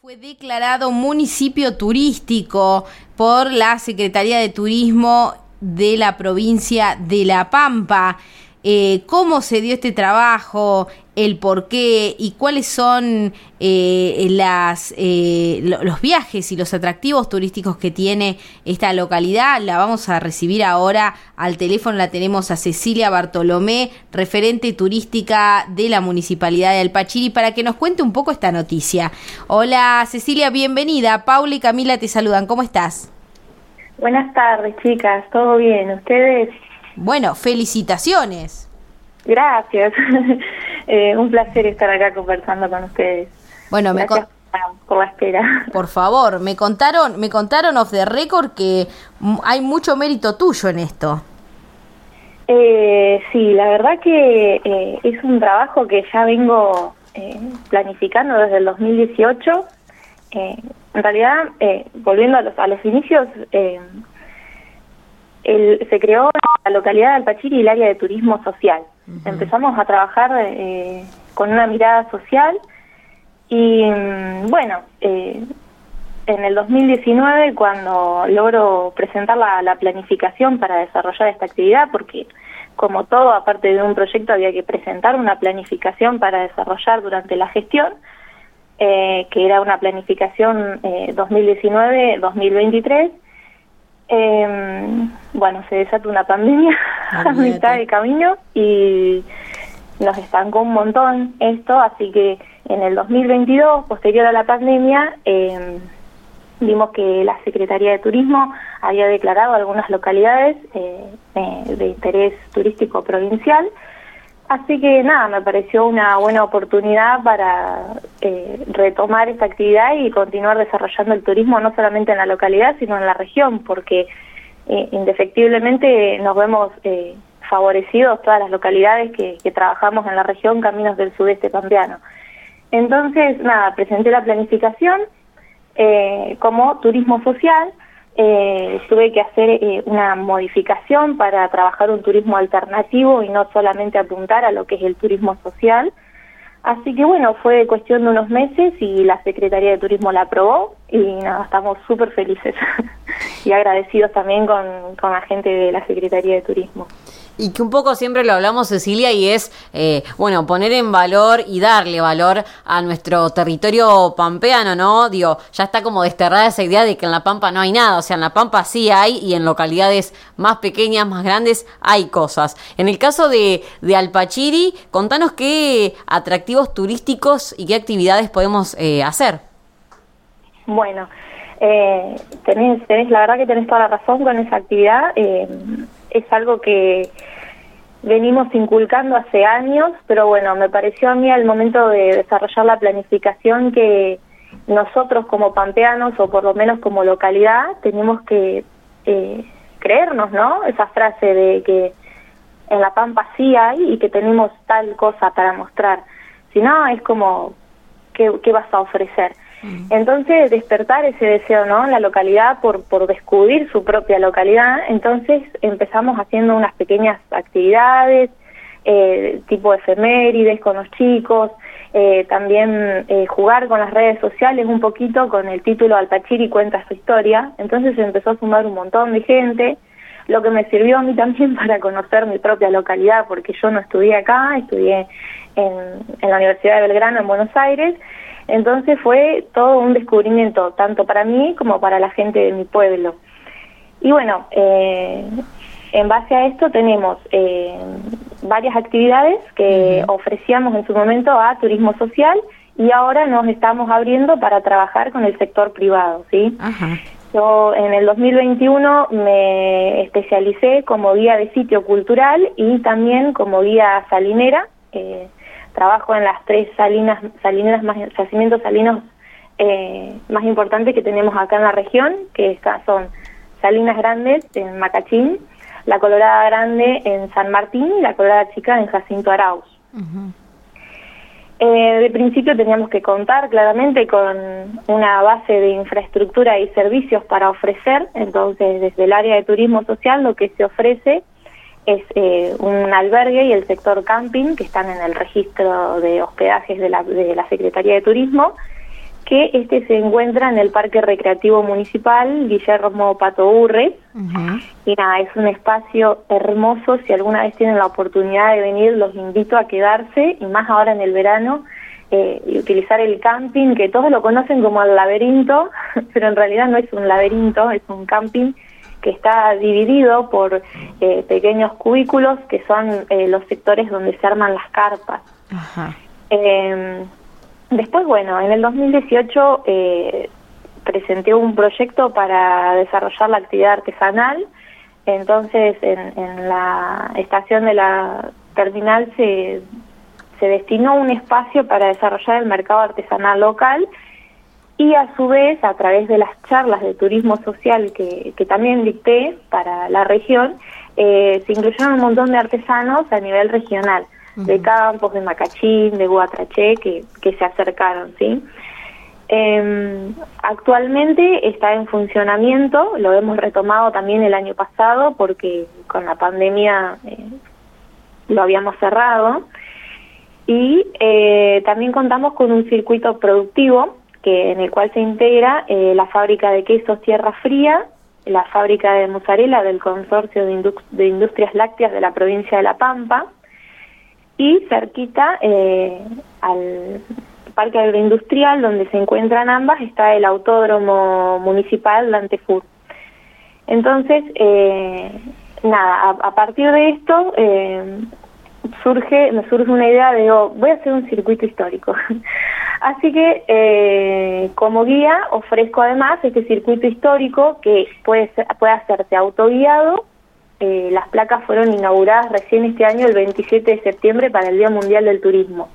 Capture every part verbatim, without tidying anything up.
Fue declarado municipio turístico por la Secretaría de Turismo de la provincia de La Pampa. Eh, ¿Cómo se dio este trabajo? ¿El por qué? ¿Y cuáles son eh, las, eh, los viajes y los atractivos turísticos que tiene esta localidad? La vamos a recibir ahora al teléfono. La tenemos a Cecilia Bartolomé, referente turística de la Municipalidad de Alpachiri, para que nos cuente un poco esta noticia. Hola Cecilia, bienvenida. Paula y Camila te saludan. ¿Cómo estás? Buenas tardes, chicas. ¿Todo bien? ¿Ustedes? Bueno, felicitaciones. Gracias. eh, un placer estar acá conversando con ustedes. Bueno, me Gracias con... por la espera. Por favor, me contaron, me contaron off the record que hay mucho mérito tuyo en esto. Eh, sí, la verdad que eh, es un trabajo que ya vengo eh, planificando desde el dos mil dieciocho. Eh, en realidad, eh, volviendo a los, a los inicios, eh, el, se creó en la localidad de Alpachiri el área de turismo social. Uh-huh. Empezamos a trabajar eh, con una mirada social y, bueno, eh, en el dos mil diecinueve, cuando logro presentar la, la planificación para desarrollar esta actividad, porque como todo, aparte de un proyecto, había que presentar una planificación para desarrollar durante la gestión, eh, que era una planificación eh, dos mil diecinueve dos mil veintitrés. Eh, bueno, se desató una pandemia a mitad de camino y nos estancó un montón esto, así que en el dos mil veintidós, posterior a la pandemia, eh, vimos que la Secretaría de Turismo había declarado algunas localidades eh, eh, de interés turístico provincial. Así que nada, me pareció una buena oportunidad para eh, retomar esta actividad y continuar desarrollando el turismo no solamente en la localidad, sino en la región, porque eh, indefectiblemente nos vemos eh, favorecidos todas las localidades que, que trabajamos en la región Caminos del Sudeste Pampeano. Entonces, nada, presenté la planificación eh, como turismo social. Eh, tuve que hacer eh, una modificación para trabajar un turismo alternativo y no solamente apuntar a lo que es el turismo social. Así que bueno, fue cuestión de unos meses y la Secretaría de Turismo la aprobó y nada, estamos súper felices y agradecidos también con, con la gente de la Secretaría de Turismo. Y que un poco siempre lo hablamos, Cecilia, y es, eh, bueno, poner en valor y darle valor a nuestro territorio pampeano, ¿no? Digo, ya está como desterrada esa idea de que en La Pampa no hay nada, o sea, en La Pampa sí hay y en localidades más pequeñas, más grandes, hay cosas. En el caso de, de Alpachiri, contanos qué atractivos turísticos y qué actividades podemos eh, hacer. Bueno, eh, tenés, tenés, la verdad que tenés toda la razón con esa actividad. Eh, es algo que venimos inculcando hace años, pero bueno, me pareció a mí al momento de desarrollar la planificación que nosotros como pampeanos, o por lo menos como localidad, tenemos que eh, creernos, ¿no? Esa frase de que en La Pampa sí hay y que tenemos tal cosa para mostrar. Si no, es como, ¿qué, qué vas a ofrecer? Entonces, despertar ese deseo, ¿no?, en la localidad por, por descubrir su propia localidad. Entonces, empezamos haciendo unas pequeñas actividades, eh, tipo efemérides con los chicos, eh, también eh, jugar con las redes sociales un poquito con el título Alpachiri cuenta su historia. Entonces, se empezó a sumar un montón de gente, lo que me sirvió a mí también para conocer mi propia localidad, porque yo no estudié acá, estudié en, en la Universidad de Belgrano, en Buenos Aires. Entonces fue todo un descubrimiento, tanto para mí como para la gente de mi pueblo. Y bueno, eh, en base a esto tenemos eh, varias actividades que uh-huh. ofrecíamos en su momento a turismo social y ahora nos estamos abriendo para trabajar con el sector privado, ¿sí? Uh-huh. Yo en el dos mil veintiuno me especialicé como guía de sitio cultural y también como guía salinera. Eh, Trabajo en las tres salinas, salineras más, yacimientos salinos eh, más importantes que tenemos acá en la región, que está, son Salinas Grandes en Macachín, la Colorada Grande en San Martín y la Colorada Chica en Jacinto Arauz. Uh-huh. Eh, de principio teníamos que contar claramente con una base de infraestructura y servicios para ofrecer. Entonces, desde el área de turismo social lo que se ofrece es eh, un albergue y el sector camping, que están en el registro de hospedajes de la, de la Secretaría de Turismo, que este se encuentra en el Parque Recreativo Municipal Guillermo Patourre. Uh-huh. Y nada, es un espacio hermoso. Si alguna vez tienen la oportunidad de venir, los invito a quedarse, y más ahora en el verano, eh, y utilizar el camping, que todos lo conocen como el laberinto, pero en realidad no es un laberinto, es un camping que está dividido por eh, pequeños cubículos, que son eh, los sectores donde se arman las carpas. Uh-huh. Eh, Después, bueno, en el dos mil dieciocho eh, presenté un proyecto para desarrollar la actividad artesanal. Entonces, en, en la estación de la terminal se, se destinó un espacio para desarrollar el mercado artesanal local, y a su vez, a través de las charlas de turismo social que, que también dicté para la región, eh, se incluyeron un montón de artesanos a nivel regional, de Campos, de Macachín, de Guatraché, que, que se acercaron, ¿sí? Eh, actualmente está en funcionamiento, lo hemos retomado también el año pasado, porque con la pandemia eh, lo habíamos cerrado, y eh, también contamos con un circuito productivo, que en el cual se integra eh, la fábrica de quesos Tierra Fría, la fábrica de mozzarella del Consorcio de, Indu- de Industrias Lácteas de la provincia de La Pampa, y cerquita eh, al Parque Agroindustrial, donde se encuentran ambas, está el Autódromo Municipal Dante Fur. Entonces, eh, nada, a, a partir de esto eh, surge me surge una idea de, oh, voy a hacer un circuito histórico. Así que, eh, como guía, ofrezco además este circuito histórico que puede, ser, puede hacerse autoguiado. Eh, las placas fueron inauguradas recién este año, el veintisiete de septiembre, para el Día Mundial del Turismo.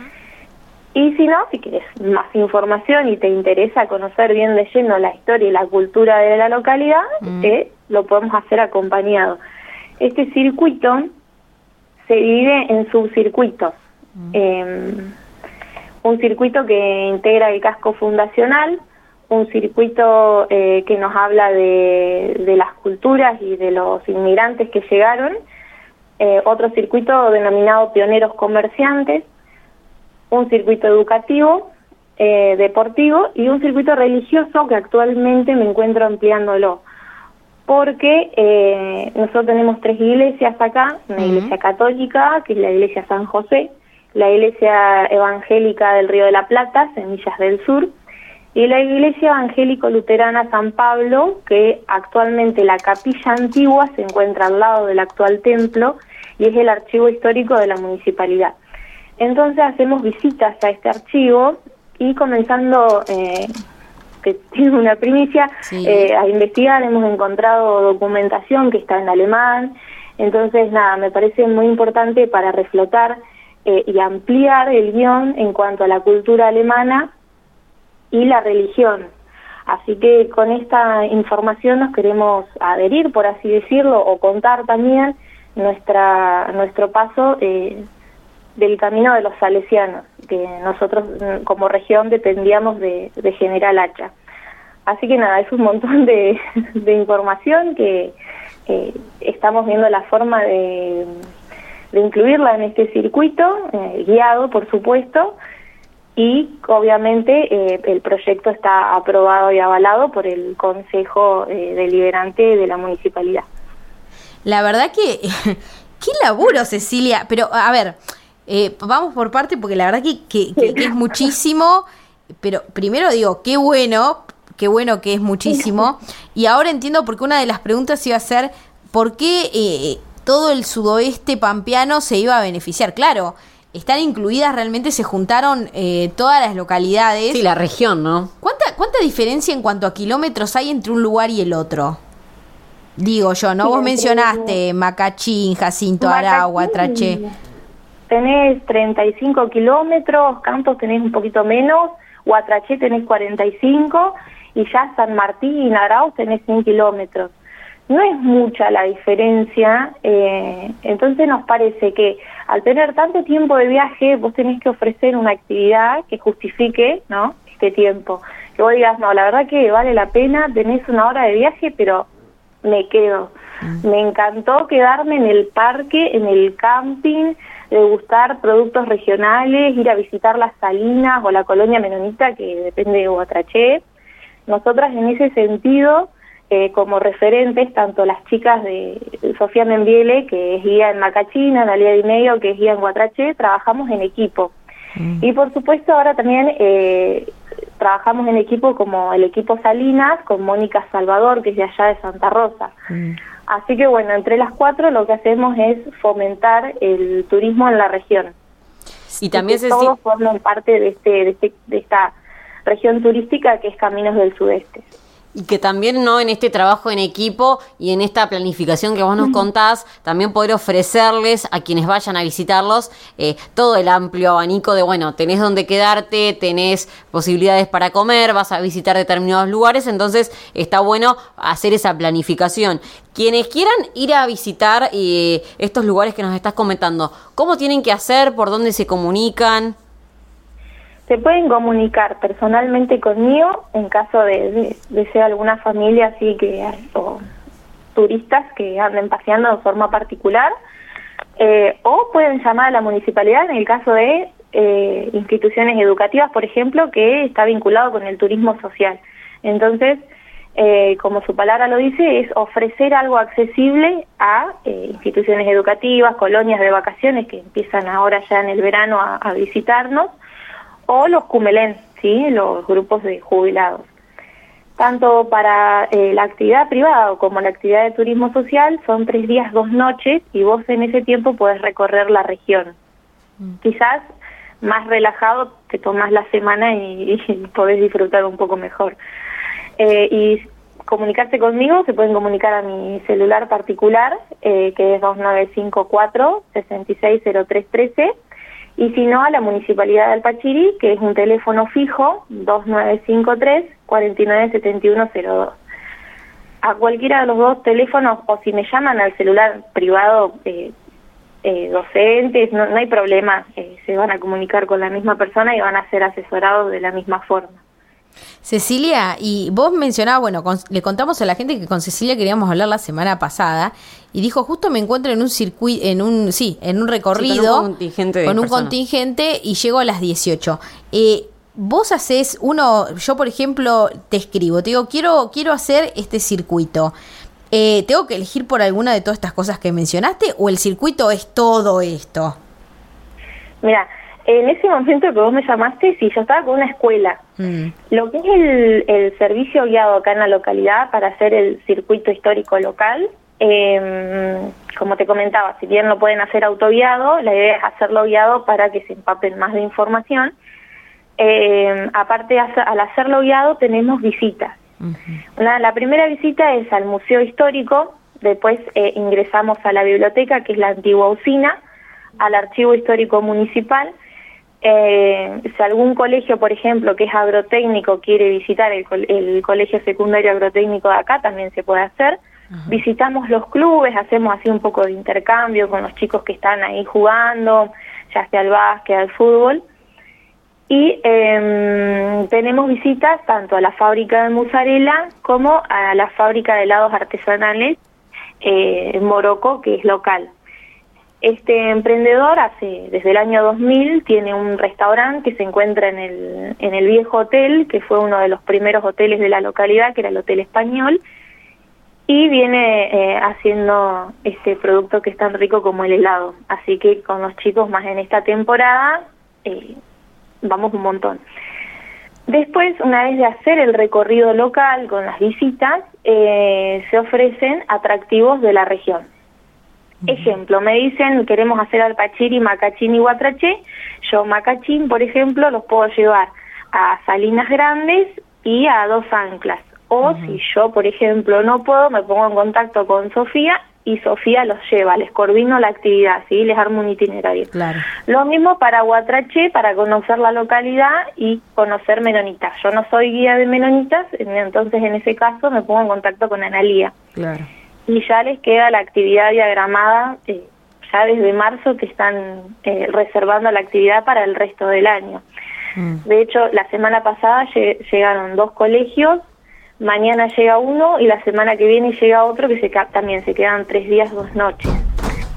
Y si no, si quieres más información y te interesa conocer bien de lleno la historia y la cultura de la localidad, mm. eh, lo podemos hacer acompañado. Este circuito se divide en subcircuitos. Mm. Eh, un circuito que integra el casco fundacional, un circuito eh, que nos habla de, de las culturas y de los inmigrantes que llegaron, eh, otro circuito denominado Pioneros Comerciantes, un circuito educativo, eh, deportivo, y un circuito religioso que actualmente me encuentro ampliándolo, porque eh, nosotros tenemos tres iglesias acá, una uh-huh. iglesia católica, que es la iglesia San José, la iglesia evangélica del Río de la Plata, Semillas del Sur, y la iglesia evangélico-luterana San Pablo, que actualmente la capilla antigua se encuentra al lado del actual templo y es el archivo histórico de la municipalidad. Entonces hacemos visitas a este archivo y, comenzando, eh, que tiene una primicia, sí. eh, a investigar, hemos encontrado documentación que está en alemán. Entonces, nada, me parece muy importante para reflotar eh, y ampliar el guión en cuanto a la cultura alemana y la religión. Así que con esta información nos queremos adherir, por así decirlo, o contar también nuestra nuestro paso eh, del camino de los salesianos, que nosotros como región dependíamos de, de General Hacha. Así que nada, es un montón de, de información que eh, estamos viendo la forma de, de incluirla en este circuito, eh, guiado por supuesto, y obviamente eh, el proyecto está aprobado y avalado por el Consejo eh, Deliberante de la Municipalidad. La verdad que, qué laburo, Cecilia, pero a ver, eh, vamos por parte, porque la verdad que, que, que, que es muchísimo, pero primero digo, qué bueno, qué bueno que es muchísimo, y ahora entiendo por qué una de las preguntas iba a ser, ¿por qué eh, todo el sudoeste pampeano se iba a beneficiar? Claro, están incluidas, realmente se juntaron eh, todas las localidades. Sí, la región, ¿no? ¿Cuánta, cuánta diferencia en cuanto a kilómetros hay entre un lugar y el otro? Digo yo, ¿no? Sí, vos mencionaste Macachín, Jacinto, Aragua, Traché. Tenés treinta y cinco kilómetros, Campos tenés un poquito menos, Guatraché tenés cuarenta y cinco, y ya San Martín y Arauz tenés cien kilómetros. No es mucha la diferencia, eh, entonces nos parece que al tener tanto tiempo de viaje, vos tenés que ofrecer una actividad que justifique, ¿no?, este tiempo. Que vos digas, no, la verdad que vale la pena, tenés una hora de viaje, pero me quedo. Mm. Me encantó quedarme en el parque, en el camping, degustar productos regionales, ir a visitar las Salinas o la colonia menonita que depende de Guatraché. Nosotras en ese sentido, eh, como referentes, tanto las chicas de Sofía Membiele, que es guía en Macachina, Analia Di Medio, que es guía en Guatraché, trabajamos en equipo. Mm. Y por supuesto ahora también eh, trabajamos en equipo como el equipo Salinas, con Mónica Salvador, que es de allá de Santa Rosa. Mm. Así que bueno, entre las cuatro lo que hacemos es fomentar el turismo en la región. Y también se todos forman parte de este, de este, de esta región turística que es Caminos del Sudeste. Y que también, ¿no?, en este trabajo en equipo y en esta planificación que vos nos contás, también poder ofrecerles a quienes vayan a visitarlos eh, todo el amplio abanico de, bueno, tenés donde quedarte, tenés posibilidades para comer, vas a visitar determinados lugares, entonces está bueno hacer esa planificación. Quienes quieran ir a visitar eh, estos lugares que nos estás comentando, ¿cómo tienen que hacer? ¿Por dónde se comunican? Se pueden comunicar personalmente conmigo en caso de, de, de ser alguna familia así que o turistas que anden paseando de forma particular, eh, o pueden llamar a la municipalidad en el caso de eh, instituciones educativas, por ejemplo, que está vinculado con el turismo social. Entonces, eh, como su palabra lo dice, es ofrecer algo accesible a eh, instituciones educativas, colonias de vacaciones que empiezan ahora ya en el verano a, a visitarnos, o los cumelén, ¿sí?, los grupos de jubilados. Tanto para eh, la actividad privada como la actividad de turismo social son tres días, dos noches, y vos en ese tiempo podés recorrer la región. Mm. Quizás más relajado te tomás la semana y, y podés disfrutar un poco mejor. Eh, y comunicarse conmigo, se pueden comunicar a mi celular particular, eh, que es dos nueve cinco cuatro, seis seis cero tres uno tres, y si no, a la Municipalidad de Alpachiri, que es un teléfono fijo, dos nueve cinco tres, cuatro nueve siete uno cero dos. A cualquiera de los dos teléfonos, o si me llaman al celular privado eh, eh, docentes, no, no hay problema, eh, se van a comunicar con la misma persona y van a ser asesorados de la misma forma. Cecilia, y vos mencionabas, bueno, con, le contamos a la gente que con Cecilia queríamos hablar la semana pasada y dijo, justo me encuentro en un circuito, en un, sí, en un recorrido, sí, con un contingente, con un contingente y llego a las dieciocho. Eh, vos hacés uno, yo por ejemplo te escribo, te digo, quiero, quiero hacer este circuito. Eh, ¿Tengo que elegir por alguna de todas estas cosas que mencionaste o el circuito es todo esto? Mira, en ese momento que vos me llamaste, sí, yo estaba con una escuela. Mm. Lo que es el, el servicio guiado acá en la localidad para hacer el circuito histórico local, eh, como te comentaba, si bien lo pueden hacer autoguiado, la idea es hacerlo guiado para que se empapen más de información. Eh, aparte, al hacerlo guiado tenemos visitas. Uh-huh. Una, la primera visita es al Museo Histórico, después eh, ingresamos a la biblioteca, que es la antigua usina, al Archivo Histórico Municipal. Eh, si algún colegio, por ejemplo, que es agrotécnico, quiere visitar el, el colegio secundario agrotécnico de acá, también se puede hacer. Uh-huh. Visitamos los clubes, hacemos así un poco de intercambio con los chicos que están ahí jugando, ya sea al básquet, al fútbol. Y eh, tenemos visitas tanto a la fábrica de mozzarella como a la fábrica de helados artesanales eh, en Morocco, que es local. Este emprendedor hace desde el año dos mil tiene un restaurante que se encuentra en el en el viejo hotel, que fue uno de los primeros hoteles de la localidad, que era el Hotel Español, y viene eh, haciendo este producto que es tan rico como el helado. Así que con los chicos más en esta temporada eh, vamos un montón. Después, una vez de hacer el recorrido local con las visitas, eh, se ofrecen atractivos de la región. Ejemplo, me dicen, queremos hacer Alpachiri, Macachín y Guatraché. Yo Macachín, por ejemplo, los puedo llevar a Salinas Grandes y a Dos Anclas. O uh-huh. si yo, por ejemplo, no puedo, me pongo en contacto con Sofía y Sofía los lleva, les coordino la actividad, ¿sí? Les armo un itinerario. Claro. Lo mismo para Guatraché, para conocer la localidad y conocer menonitas. Yo no soy guía de menonitas, entonces en ese caso me pongo en contacto con Analía. Claro. Y ya les queda la actividad diagramada, eh, ya desde marzo que están eh, reservando la actividad para el resto del año. Mm. De hecho, la semana pasada lleg- llegaron dos colegios, mañana llega uno y la semana que viene llega otro que se ca- también se quedan tres días, dos noches.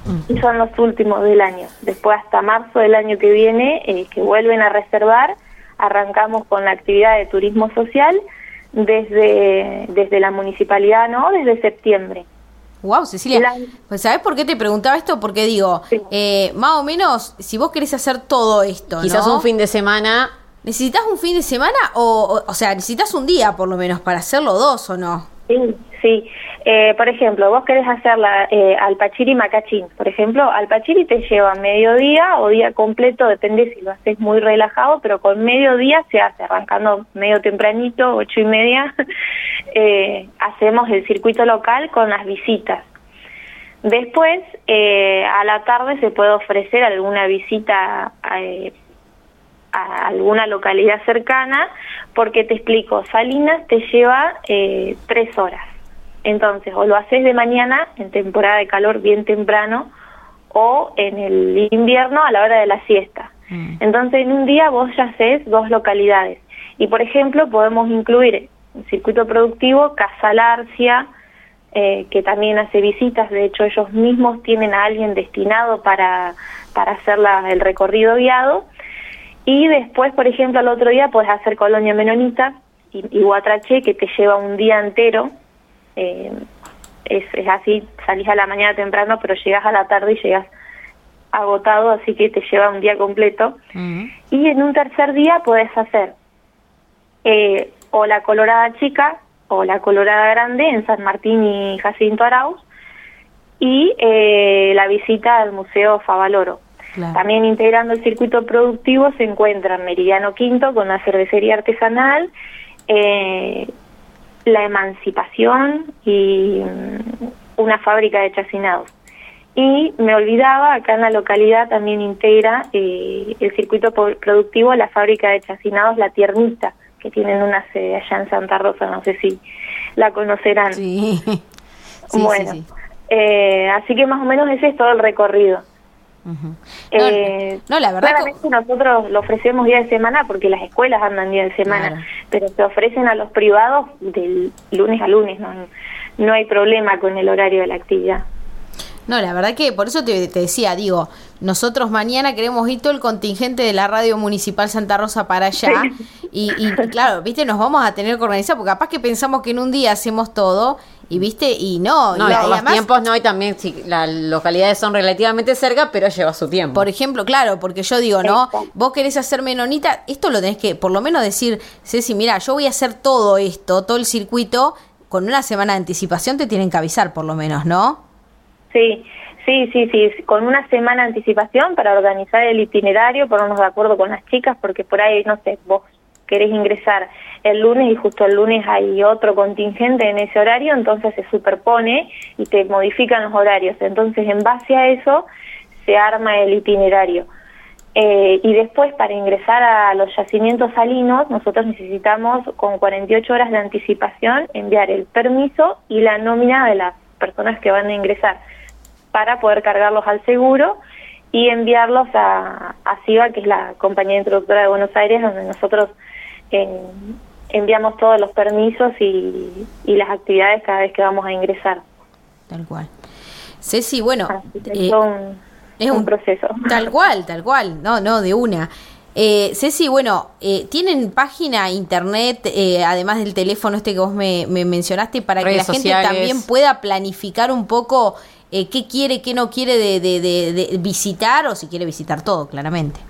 y son los últimos del año. Después hasta marzo del año que viene, eh, que vuelven a reservar, arrancamos con la actividad de turismo social desde, desde la municipalidad, ¿no? Desde septiembre. Wow, Cecilia, La... pues ¿sabés por qué te preguntaba esto? Porque digo, Sí. eh, más o menos, si vos querés hacer todo esto, Quizás ¿no? un fin de semana. ¿Necesitas un fin de semana o, o, o sea, necesitas un día por lo menos para hacerlo, dos o no? Sí, sí. Eh, por ejemplo, vos querés hacer la eh, Alpachiri Macachín. Por ejemplo, Alpachiri te lleva mediodía o día completo, depende si lo haces muy relajado, pero con mediodía se hace, arrancando medio tempranito, ocho y media, eh, hacemos el circuito local con las visitas. Después, eh, a la tarde se puede ofrecer alguna visita eh, a alguna localidad cercana, porque te explico, Salinas te lleva eh, tres horas. Entonces, o lo haces de mañana, en temporada de calor bien temprano, o en el invierno a la hora de la siesta. Mm. Entonces, en un día vos ya haces dos localidades. Y, por ejemplo, podemos incluir un circuito productivo, Casa Larcia, eh, que también hace visitas. De hecho, ellos mismos tienen a alguien destinado para, para hacer la, el recorrido guiado. Y después, por ejemplo, al otro día podés hacer Colonia Menonita y, y Guatraché, que te lleva un día entero. Eh, es, es así, salís a la mañana temprano, pero llegas a la tarde y llegas agotado, así que te lleva un día completo. Uh-huh. Y en un tercer día podés hacer eh, o la Colorada Chica o la Colorada Grande en San Martín y Jacinto Arauz, y eh, la visita al Museo Favaloro. Claro. También integrando el circuito productivo se encuentran Meridiano Quinto con la cervecería artesanal, eh, la Emancipación y um, una fábrica de chacinados. Y me olvidaba, acá en la localidad también integra eh, el circuito productivo la fábrica de chacinados La Tiernita, que tienen una sede allá en Santa Rosa, no sé si la conocerán. Sí, sí, bueno, sí, sí. Eh, así que más o menos ese es todo el recorrido. Uh-huh. Eh, no, no, la verdad claramente que... nosotros lo ofrecemos día de semana porque las escuelas andan día de semana, claro. Pero se ofrecen a los privados del lunes a lunes, no, no hay problema con el horario de la actividad. No, la verdad que por eso te, te decía, digo, nosotros mañana queremos ir todo el contingente de la Radio Municipal Santa Rosa para allá, sí. y, y claro, viste, nos vamos a tener que organizar, porque capaz que pensamos que en un día hacemos todo, y viste, y no. No, y, y y los además, tiempos no, y también sí, las localidades son relativamente cerca, pero lleva su tiempo. Por ejemplo, claro, porque yo digo, ¿no? Vos querés hacer Menonita, esto lo tenés que, por lo menos decir, Ceci, mira, yo voy a hacer todo esto, todo el circuito, con una semana de anticipación te tienen que avisar, por lo menos, ¿no? Sí. Sí, sí, sí, con una semana de anticipación para organizar el itinerario, ponernos de acuerdo con las chicas, porque por ahí, no sé, vos querés ingresar el lunes y justo el lunes hay otro contingente en ese horario, entonces se superpone y te modifican los horarios. Entonces, en base a eso, se arma el itinerario. Eh, y después, para ingresar a los yacimientos salinos, nosotros necesitamos, con cuarenta y ocho horas de anticipación, enviar el permiso y la nómina de las personas que van a ingresar, para poder cargarlos al seguro y enviarlos a, a SIVA, que es la compañía introductora de Buenos Aires, donde nosotros eh, enviamos todos los permisos y, y las actividades cada vez que vamos a ingresar. Tal cual. Ceci, bueno, eh, son, es un, un proceso. Tal cual, tal cual, no, no, de una. Eh, Ceci, bueno, eh, ¿tienen página, internet, eh, además del teléfono este que vos me, me mencionaste, para Redes que la sociales. gente también pueda planificar un poco eh, qué quiere, qué no quiere de, de, de, de visitar, o si quiere visitar todo, claramente?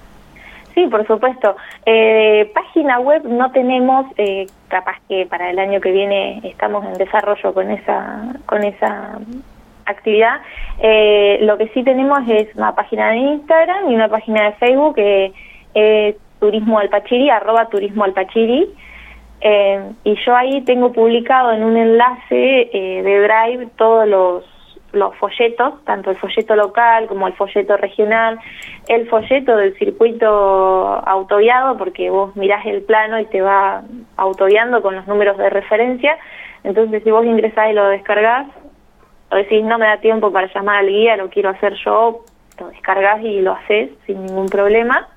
Sí, por supuesto. Eh, página web no tenemos, eh, capaz que para el año que viene estamos en desarrollo con esa, con esa actividad. Eh, lo que sí tenemos es una página de Instagram y una página de Facebook que eh, Turismo Alpachiri, arroba Turismo Alpachiri, eh, y yo ahí tengo publicado en un enlace eh, de Drive todos los, los folletos, tanto el folleto local como el folleto regional, el folleto del circuito autoguiado, porque vos mirás el plano y te va autoguiando con los números de referencia. Entonces, si vos ingresás y lo descargás, o decís, no me da tiempo para llamar al guía, lo quiero hacer yo, lo descargás y lo haces sin ningún problema.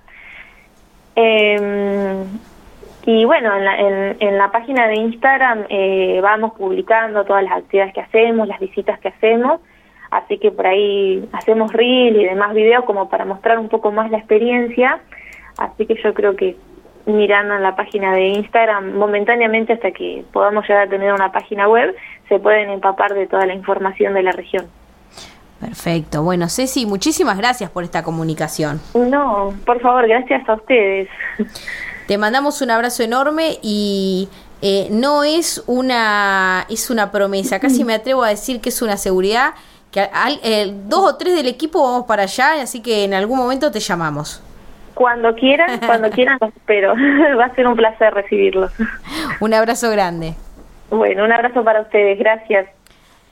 Eh, y bueno, en la, en, en la página de Instagram eh, vamos publicando todas las actividades que hacemos, las visitas que hacemos. así que por ahí hacemos reel y demás videos como para mostrar un poco más la experiencia, así que yo creo que mirando en la página de Instagram, momentáneamente hasta que podamos llegar a tener una página web, se pueden empapar de toda la información de la región. Perfecto. Bueno, Ceci, muchísimas gracias por esta comunicación. No, por favor, gracias a ustedes. Te mandamos un abrazo enorme y eh, no es una es una promesa, casi me atrevo a decir que es una seguridad, que al, eh, dos o tres del equipo vamos para allá, así que en algún momento te llamamos. Cuando quieran, cuando quieran los espero. Va a ser un placer recibirlos. Un abrazo grande. Bueno, un abrazo para ustedes, gracias.